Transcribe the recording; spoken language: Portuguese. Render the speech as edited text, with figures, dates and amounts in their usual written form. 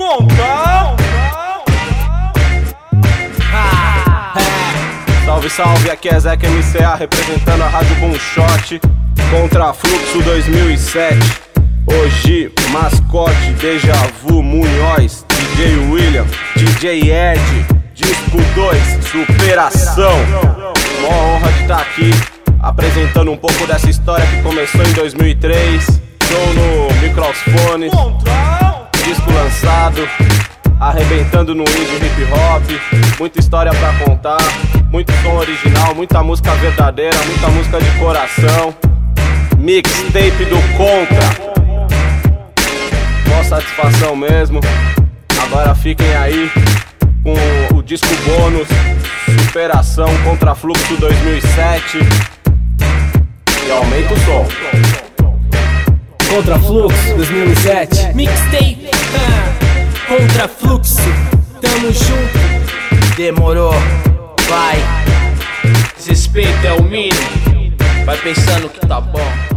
Conta! Salve, salve, aqui é Zeca MCA representando a Rádio Boom Shot contra Fluxo 2007. Hoje, Mascote, Deja Vu, Munhoz, DJ William, DJ Ed, Disco 2, Superação. Mó honra de estar aqui apresentando um pouco dessa história que começou em 2003. Show no microfone, disco lançado, arrebentando no indie hip hop. Muita história pra contar, muito som original, muita música verdadeira, muita música de coração. Mixtape do Contra, mó satisfação mesmo. Agora fiquem aí com o disco bônus Superação contra Fluxo 2007. E aumenta o som. Contra Fluxo 2007. Mixtape contra Fluxo, tamo junto. Demorou, vai. Desrespeito é o mínimo. Vai pensando que tá bom.